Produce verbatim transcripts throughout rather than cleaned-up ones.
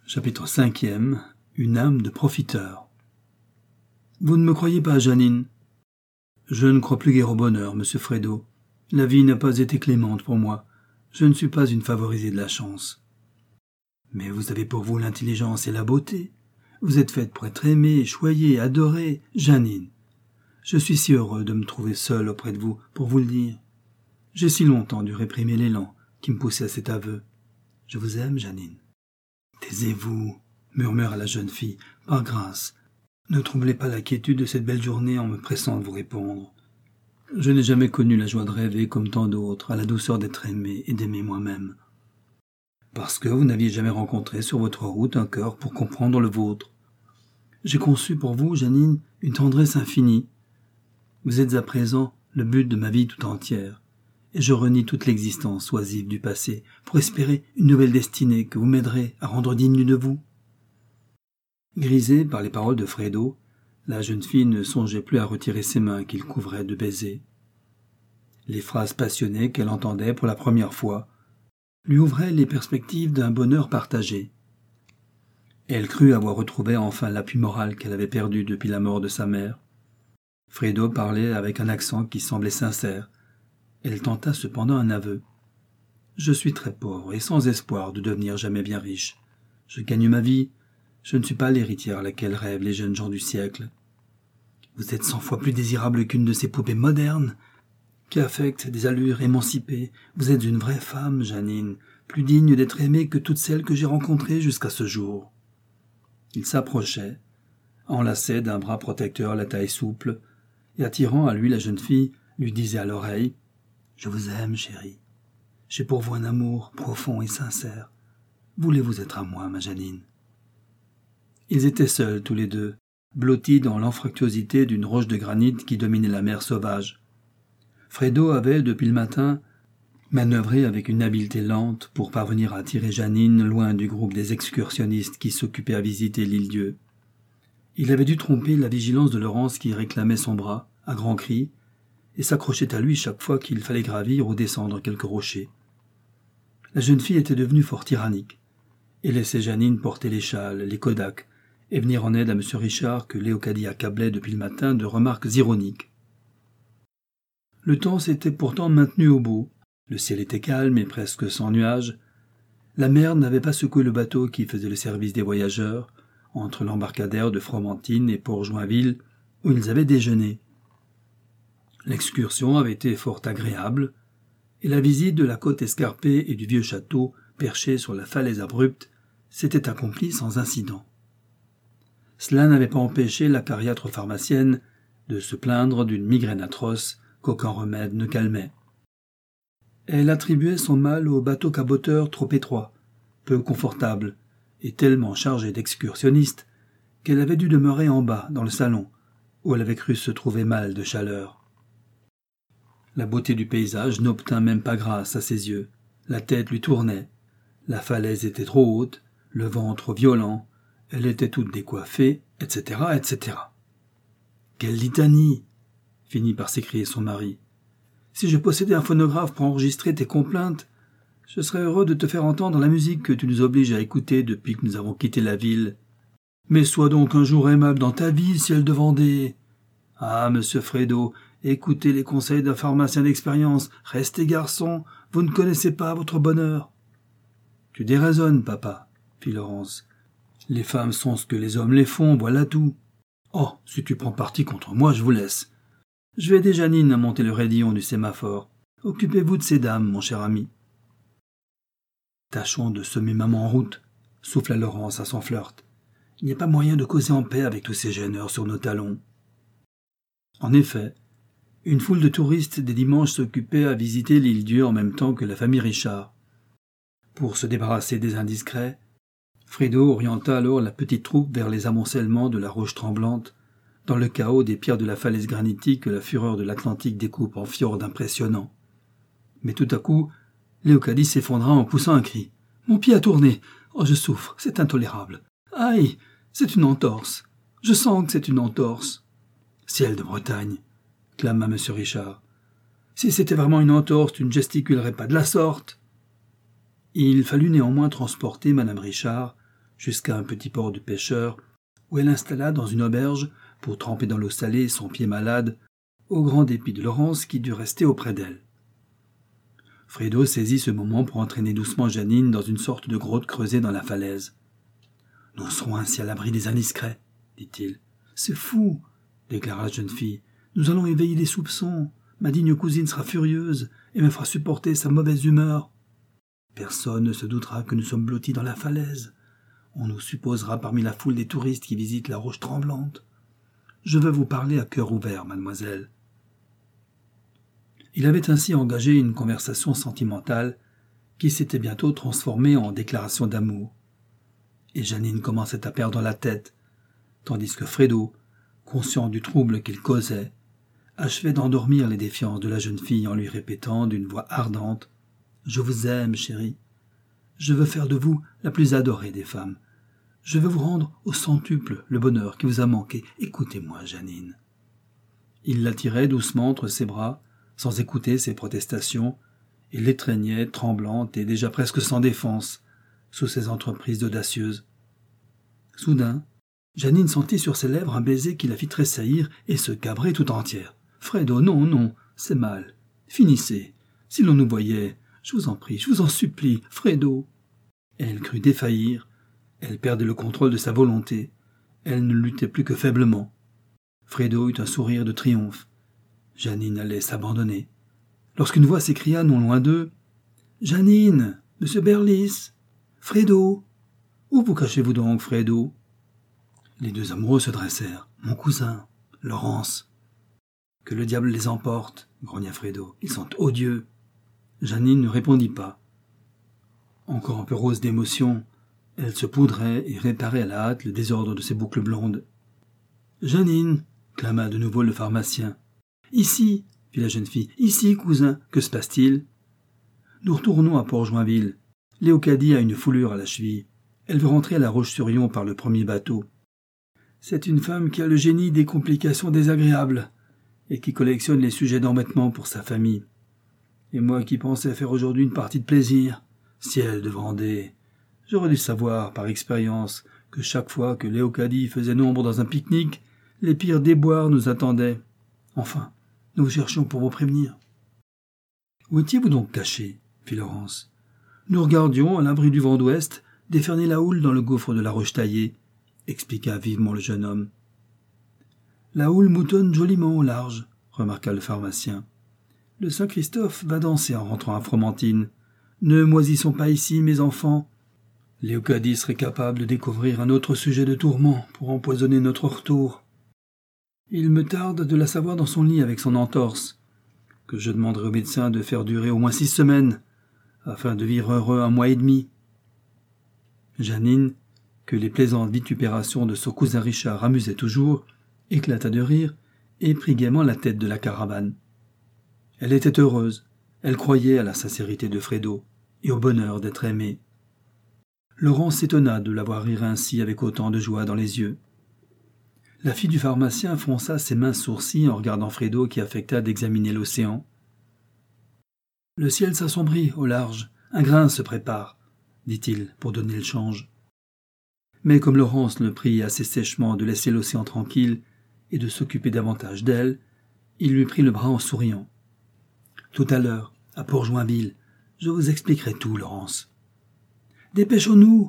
Chapitre cinquième. Une âme de profiteur. Vous ne me croyez pas, Jeannine? Je ne crois plus guère au bonheur, monsieur Frédo. La vie n'a pas été clémente pour moi. Je ne suis pas une favorisée de la chance. Mais vous avez pour vous l'intelligence et la beauté. Vous êtes faite pour être aimée, choyée, adorée, Jeannine. Je suis si heureux de me trouver seul auprès de vous pour vous le dire. J'ai si longtemps dû réprimer l'élan qui me poussait à cet aveu. Je vous aime, Jeannine. Taisez-vous, murmura la jeune fille, par grâce. Ne troublez pas la quiétude de cette belle journée en me pressant de vous répondre. Je n'ai jamais connu la joie de rêver comme tant d'autres, à la douceur d'être aimé et d'aimer moi-même. Parce que vous n'aviez jamais rencontré sur votre route un cœur pour comprendre le vôtre. J'ai conçu pour vous, Jeannine, une tendresse infinie. Vous êtes à présent le but de ma vie tout entière, et je renie toute l'existence oisive du passé pour espérer une nouvelle destinée que vous m'aiderez à rendre digne de vous. Grisée par les paroles de Frédo, la jeune fille ne songeait plus à retirer ses mains qu'il couvrait de baisers. Les phrases passionnées qu'elle entendait pour la première fois lui ouvraient les perspectives d'un bonheur partagé. Elle crut avoir retrouvé enfin l'appui moral qu'elle avait perdu depuis la mort de sa mère. Frédo parlait avec un accent qui semblait sincère. Elle tenta cependant un aveu. « Je suis très pauvre et sans espoir de devenir jamais bien riche. Je gagne ma vie. Je ne suis pas l'héritière à laquelle rêvent les jeunes gens du siècle. Vous êtes cent fois plus désirable qu'une de ces poupées modernes, qui affectent des allures émancipées. Vous êtes une vraie femme, Jeannine, plus digne d'être aimée que toutes celles que j'ai rencontrées jusqu'à ce jour. » Il s'approchait, enlaçait d'un bras protecteur la taille souple, et attirant à lui la jeune fille, lui disait à l'oreille « Je vous aime, chérie. J'ai pour vous un amour profond et sincère. Voulez-vous être à moi, ma Jeannine ?» Ils étaient seuls tous les deux, blottis dans l'anfractuosité d'une roche de granit qui dominait la mer sauvage. Frédo avait, depuis le matin, manœuvré avec une habileté lente pour parvenir à tirer Jeannine loin du groupe des excursionnistes qui s'occupaient à visiter l'île-dieu. Il avait dû tromper la vigilance de Laurence qui réclamait son bras, à grands cris, et s'accrochait à lui chaque fois qu'il fallait gravir ou descendre quelques rochers. La jeune fille était devenue fort tyrannique, et laissait Jeannine porter les châles, les kodaks, et venir en aide à M. Richard que Léocadie accablait depuis le matin de remarques ironiques. Le temps s'était pourtant maintenu au beau, le ciel était calme et presque sans nuages, la mer n'avait pas secoué le bateau qui faisait le service des voyageurs, entre l'embarcadère de Fromentine et Port-Joinville, où ils avaient déjeuné. L'excursion avait été fort agréable, et la visite de la côte escarpée et du vieux château, perché sur la falaise abrupte, s'était accomplie sans incident. Cela n'avait pas empêché l'acariâtre pharmacienne de se plaindre d'une migraine atroce qu'aucun remède ne calmait. Elle attribuait son mal au bateau caboteur trop étroit, peu confortable, et tellement chargé d'excursionnistes qu'elle avait dû demeurer en bas, dans le salon, où elle avait cru se trouver mal de chaleur. La beauté du paysage n'obtint même pas grâce à ses yeux. La tête lui tournait. La falaise était trop haute, le vent trop violent, elle était toute décoiffée, et cetera, et cetera. « Quelle litanie !» finit par s'écrier son mari. « Si je possédais un phonographe pour enregistrer tes complaintes, je serais heureux de te faire entendre la musique que tu nous obliges à écouter depuis que nous avons quitté la ville. Mais sois donc un jour aimable dans ta vie, ciel de Vendée. Ah, monsieur Frédo, écoutez les conseils d'un pharmacien d'expérience. Restez garçon, vous ne connaissez pas votre bonheur. » « Tu déraisonnes, papa, » fit Laurence. « Les femmes sont ce que les hommes les font, voilà tout. Oh, si tu prends parti contre moi, je vous laisse. Je vais aider Jeannine à monter le raidillon du sémaphore. Occupez-vous de ces dames, mon cher ami. » « Tâchons de semer maman en route, » souffla Laurence à son flirt. « Il n'y a pas moyen de causer en paix avec tous ces gêneurs sur nos talons. » En effet, une foule de touristes des dimanches s'occupait à visiter l'île-dieu en même temps que la famille Richard. Pour se débarrasser des indiscrets, Frédo orienta alors la petite troupe vers les amoncellements de la roche tremblante, dans le chaos des pierres de la falaise granitique que la fureur de l'Atlantique découpe en fjords impressionnants. Mais tout à coup, Léocadie s'effondra en poussant un cri. « Mon pied a tourné. Oh, je souffre, c'est intolérable. Aïe, c'est une entorse. Je sens que c'est une entorse. »« Ciel de Bretagne !» clama M. Richard. « Si c'était vraiment une entorse, tu ne gesticulerais pas de la sorte. » Il fallut néanmoins transporter Mme Richard jusqu'à un petit port de pêcheurs, où elle installa dans une auberge, pour tremper dans l'eau salée son pied malade, au grand dépit de Laurence qui dut rester auprès d'elle. Fredo saisit ce moment pour entraîner doucement Jeannine dans une sorte de grotte creusée dans la falaise. « Nous serons ainsi à l'abri des indiscrets, » dit-il. « C'est fou, » déclara la jeune fille. « Nous allons éveiller les soupçons. Ma digne cousine sera furieuse et me fera supporter sa mauvaise humeur. Personne ne se doutera que nous sommes blottis dans la falaise. On nous supposera parmi la foule des touristes qui visitent la roche tremblante. Je veux vous parler à cœur ouvert, mademoiselle. » Il avait ainsi engagé une conversation sentimentale qui s'était bientôt transformée en déclaration d'amour. Et Jeannine commençait à perdre la tête, tandis que Fredo, conscient du trouble qu'il causait, achevait d'endormir les défiances de la jeune fille en lui répétant d'une voix ardente « Je vous aime, chérie. Je veux faire de vous la plus adorée des femmes. Je veux vous rendre au centuple le bonheur qui vous a manqué. Écoutez-moi, Jeannine. » Il l'attirait doucement entre ses bras, sans écouter ses protestations, et l'étreignait, tremblante et déjà presque sans défense, sous ses entreprises audacieuses. Soudain, Jeannine sentit sur ses lèvres un baiser qui la fit tressaillir et se cabrer tout entière. « Fredo, non, non, c'est mal. Finissez. Si l'on nous voyait, je vous en prie, je vous en supplie, Fredo. » Elle crut défaillir, elle perdait le contrôle de sa volonté, elle ne luttait plus que faiblement. Fredo eut un sourire de triomphe. Jeannine allait s'abandonner, lorsqu'une voix s'écria non loin d'eux. « Jeannine, monsieur Berlis, Fredo, où vous cachez-vous donc, Fredo ?» Les deux amoureux se dressèrent. « Mon cousin, Laurence. »« Que le diable les emporte, » grogna Fredo. « Ils sont odieux. » Jeannine ne répondit pas. Encore un peu rose d'émotion, elle se poudrait et réparait à la hâte le désordre de ses boucles blondes. « Jeannine » clama de nouveau le pharmacien. « Ici » fit la jeune fille. « Ici, cousin. Que se passe-t-il » ? « Nous retournons à Port-Joinville. Léocadie a une foulure à la cheville. Elle veut rentrer à La Roche-sur-Yon par le premier bateau. C'est une femme qui a le génie des complications désagréables et qui collectionne les sujets d'embêtement pour sa famille. Et moi qui pensais faire aujourd'hui une partie de plaisir, ciel de Vendée, j'aurais dû savoir par expérience que chaque fois que Léocadie faisait nombre dans un pique-nique, les pires déboires nous attendaient. Enfin, nous vous cherchions pour vous prévenir. »« Où étiez-vous donc caché ?» fit Laurence. « Nous regardions, à l'abri du vent d'ouest, déferner la houle dans le gouffre de la roche taillée, » expliqua vivement le jeune homme. « La houle moutonne joliment au large, » remarqua le pharmacien. « Le Saint-Christophe va danser en rentrant à Fromentine. Ne moisissons pas ici, mes enfants. Léocadie serait capable de découvrir un autre sujet de tourment pour empoisonner notre retour. Il me tarde de la savoir dans son lit avec son entorse, que je demanderai au médecin de faire durer au moins six semaines, afin de vivre heureux un mois et demi. » Jeannine, que les plaisantes vitupérations de son cousin Richard amusaient toujours, éclata de rire et prit gaiement la tête de la caravane. Elle était heureuse, elle croyait à la sincérité de Fredo et au bonheur d'être aimée. Laurence s'étonna de la voir rire ainsi avec autant de joie dans les yeux. La fille du pharmacien fronça ses minces sourcils en regardant Fredo qui affecta d'examiner l'océan. « Le ciel s'assombrit au large, un grain se prépare, » dit-il pour donner le change. Mais comme Laurence le prit assez sèchement de laisser l'océan tranquille et de s'occuper davantage d'elle, il lui prit le bras en souriant. « Tout à l'heure, à Port-Joinville, je vous expliquerai tout, Laurence. »« Dépêchons-nous »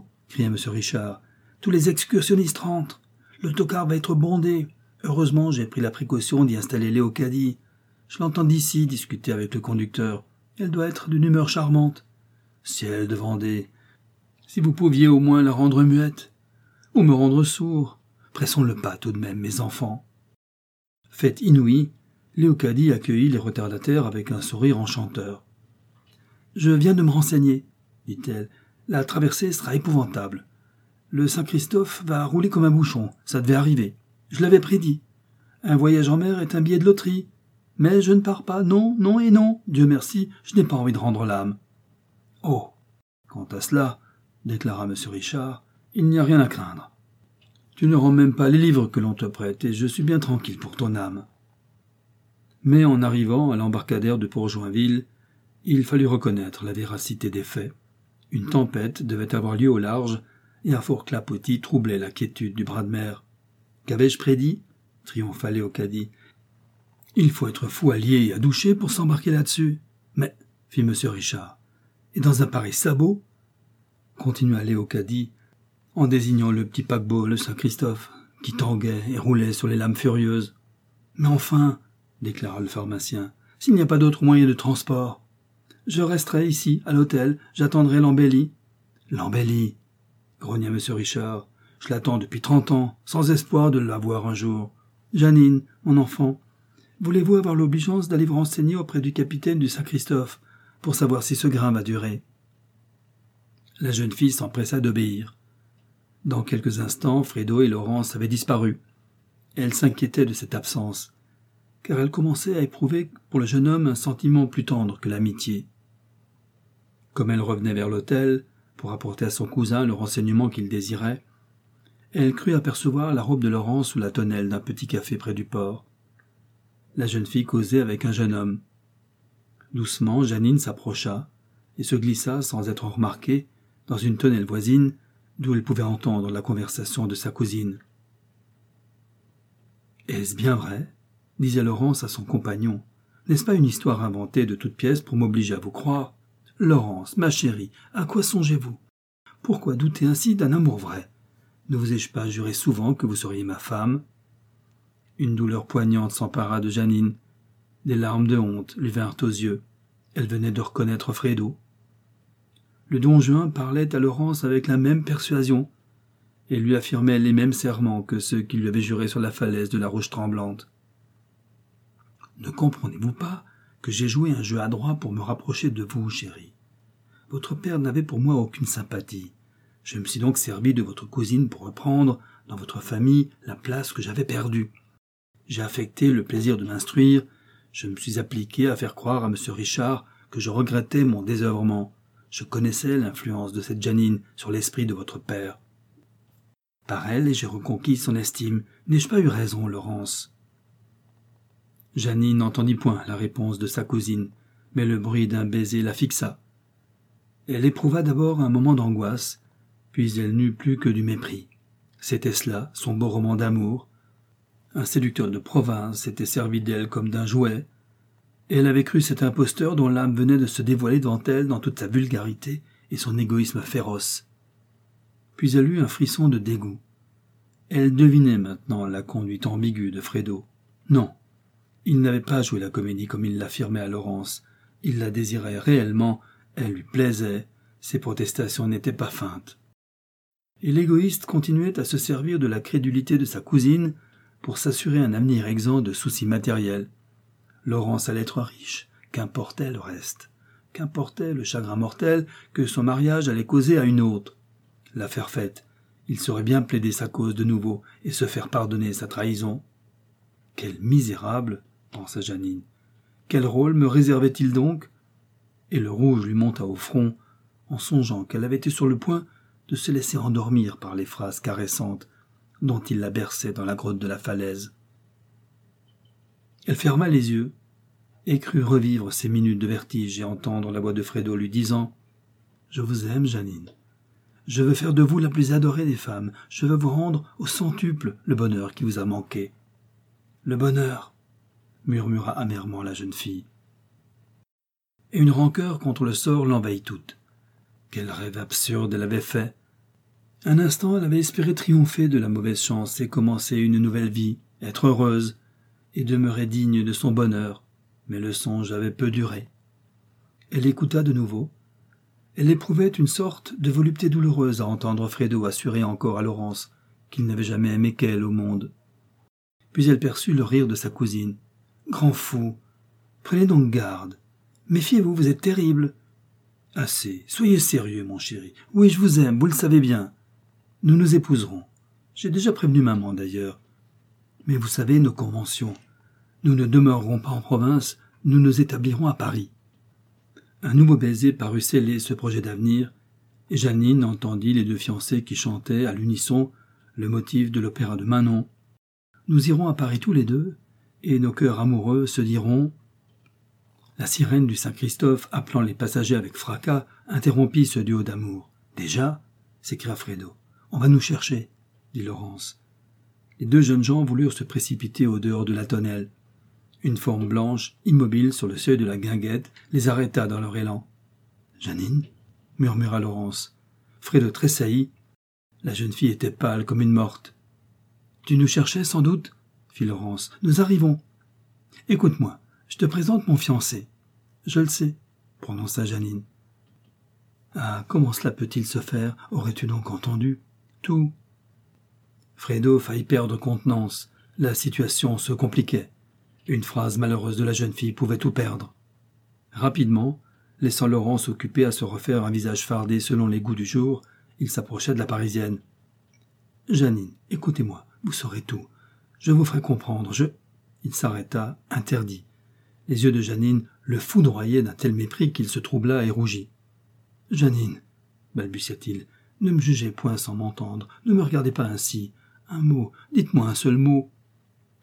cria M. Richard. « Tous les excursionnistes rentrent. L'autocar va être bondé. Heureusement, j'ai pris la précaution d'y installer Léocadie. Je l'entends d'ici discuter avec le conducteur. Elle doit être d'une humeur charmante. Ciel de Vendée, si vous pouviez au moins la rendre muette, ou me rendre sourd, pressons le pas tout de même, mes enfants. » Fête inouïe, Léocadie accueillit les retardataires avec un sourire enchanteur. « Je viens de me renseigner, » dit-elle. « La traversée sera épouvantable. Le Saint-Christophe va rouler comme un bouchon, ça devait arriver. Je l'avais prédit. Un voyage en mer est un billet de loterie. Mais je ne pars pas, non, non et non. Dieu merci, je n'ai pas envie de rendre l'âme. »« Oh, quant à cela, » déclara M. Richard, « il n'y a rien à craindre. Tu ne rends même pas les livres que l'on te prête, et je suis bien tranquille pour ton âme. » Mais en arrivant à l'embarcadère de Port-Joinville, il fallut reconnaître la véracité des faits. Une tempête devait avoir lieu au large, et un fort clapotis troublait la quiétude du bras de mer. « Qu'avais-je prédit » triompha Léocadie. « Il faut être fou allié et adouché pour s'embarquer là-dessus. »« Mais, fit M. Richard, et dans un pareil sabot ?» continua Léocadie, en désignant le petit paquebot, le Saint-Christophe, qui tanguait et roulait sur les lames furieuses. « Mais enfin, déclara le pharmacien, s'il n'y a pas d'autre moyen de transport. Je resterai ici, à l'hôtel, j'attendrai l'embellie. »« L'embellie » grogna M. Richard. « Je l'attends depuis trente ans, sans espoir de l'avoir un jour. Janine, mon enfant, voulez-vous avoir l'obligeance d'aller vous renseigner auprès du capitaine du Saint-Christophe pour savoir si ce grain va durer ?» La jeune fille s'empressa d'obéir. Dans quelques instants, Fredo et Laurence avaient disparu. Elle s'inquiétait de cette absence, car elle commençait à éprouver pour le jeune homme un sentiment plus tendre que l'amitié. Comme elle revenait vers l'hôtel, pour apporter à son cousin le renseignement qu'il désirait, elle crut apercevoir la robe de Laurence sous la tonnelle d'un petit café près du port. La jeune fille causait avec un jeune homme. Doucement, Janine s'approcha et se glissa sans être remarquée dans une tonnelle voisine d'où elle pouvait entendre la conversation de sa cousine. « Est-ce bien vrai ?» disait Laurence à son compagnon. « N'est-ce pas une histoire inventée de toutes pièces pour m'obliger à vous croire ? Laurence, ma chérie, à quoi songez-vous ? Pourquoi douter ainsi d'un amour vrai ? Ne vous ai-je pas juré souvent que vous seriez ma femme ?» Une douleur poignante s'empara de Janine. Des larmes de honte lui vinrent aux yeux. Elle venait de reconnaître Fredo. Le don Juan parlait à Laurence avec la même persuasion et lui affirmait les mêmes serments que ceux qu'il lui avait jurés sur la falaise de la Roche Tremblante. « Ne comprenez-vous pas que j'ai joué un jeu adroit pour me rapprocher de vous, chérie ? Votre père n'avait pour moi aucune sympathie. Je me suis donc servi de votre cousine pour reprendre, dans votre famille, la place que j'avais perdue. J'ai affecté le plaisir de m'instruire, je me suis appliqué à faire croire à M. Richard que je regrettais mon désœuvrement. Je connaissais l'influence de cette Janine sur l'esprit de votre père. Par elle, j'ai reconquis son estime. N'ai-je pas eu raison, Laurence ?» Janine n'entendit point la réponse de sa cousine, mais le bruit d'un baiser la fixa. Elle éprouva d'abord un moment d'angoisse, puis elle n'eut plus que du mépris. C'était cela, son beau roman d'amour. Un séducteur de province s'était servi d'elle comme d'un jouet, et elle avait cru cet imposteur dont l'âme venait de se dévoiler devant elle dans toute sa vulgarité et son égoïsme féroce. Puis elle eut un frisson de dégoût. Elle devinait maintenant la conduite ambiguë de Fredo. Non, il n'avait pas joué la comédie comme il l'affirmait à Laurence. Il la désirait réellement, elle lui plaisait, ses protestations n'étaient pas feintes. Et l'égoïste continuait à se servir de la crédulité de sa cousine pour s'assurer un avenir exempt de soucis matériels. Laurence allait être riche, qu'importait le reste, qu'importait le chagrin mortel que son mariage allait causer à une autre. L'affaire faite, il saurait bien plaider sa cause de nouveau et se faire pardonner sa trahison. Quel misérable, pensa Janine. Quel rôle me réservait-il donc ? Et le rouge lui monta au front en songeant qu'elle avait été sur le point de se laisser endormir par les phrases caressantes dont il la berçait dans la grotte de la falaise. Elle ferma les yeux et crut revivre ces minutes de vertige et entendre la voix de Fredo lui disant « Je vous aime, Janine. Je veux faire de vous la plus adorée des femmes. Je veux vous rendre au centuple le bonheur qui vous a manqué. »« Le bonheur !» murmura amèrement la jeune fille. Et une rancœur contre le sort l'envahit toute. Quel rêve absurde elle avait fait. Un instant, elle avait espéré triompher de la mauvaise chance et commencer une nouvelle vie, être heureuse, et demeurer digne de son bonheur, mais le songe avait peu duré. Elle écouta de nouveau. Elle éprouvait une sorte de volupté douloureuse à entendre Fredo assurer encore à Laurence qu'il n'avait jamais aimé qu'elle au monde. Puis elle perçut le rire de sa cousine. « Grand fou, prenez donc garde. Méfiez-vous, vous êtes terrible. »« Assez, soyez sérieux, mon chéri. Oui, je vous aime, vous le savez bien. Nous nous épouserons. J'ai déjà prévenu maman, d'ailleurs. Mais vous savez, nos conventions. Nous ne demeurerons pas en province, nous nous établirons à Paris. » Un nouveau baiser parut sceller ce projet d'avenir, et Janine entendit les deux fiancés qui chantaient à l'unisson le motif de l'opéra de Manon. « Nous irons à Paris tous les deux, et nos cœurs amoureux se diront... » La sirène du Saint-Christophe, appelant les passagers avec fracas, interrompit ce duo d'amour. « Déjà » s'écria Fredo. On va nous chercher, dit Laurence. Les deux jeunes gens voulurent se précipiter au dehors de la tonnelle. Une forme blanche, immobile sur le seuil de la guinguette, les arrêta dans leur élan. « Jeannine ?» murmura Laurence. Fredo tressaillit. La jeune fille était pâle comme une morte. « Tu nous cherchais sans doute ?» fit Laurence. « Nous arrivons. »« Écoute-moi, je te présente mon fiancé. »« Je le sais, » prononça Jeannine. « Ah, comment cela peut-il se faire ? Aurais-tu donc entendu ? Tout. » Fredo faillit perdre contenance. La situation se compliquait. Une phrase malheureuse de la jeune fille pouvait tout perdre. Rapidement, laissant Laurence occupée à se refaire un visage fardé selon les goûts du jour, il s'approcha de la Parisienne. « Jeannine, écoutez-moi, vous saurez tout. Je vous ferai comprendre, je... » Il s'arrêta, interdit. Les yeux de Jeannine le foudroyaient d'un tel mépris qu'il se troubla et rougit. « Jeannine, » balbutia-t-il, « ne me jugez point sans m'entendre, ne me regardez pas ainsi. Un mot, dites-moi un seul mot. »« Goujat »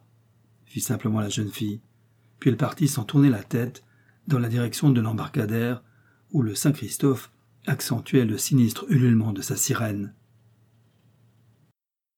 fit simplement la jeune fille. Puis elle partit sans tourner la tête, dans la direction de l'embarcadère, où le Saint-Christophe accentuait le sinistre ululement de sa sirène.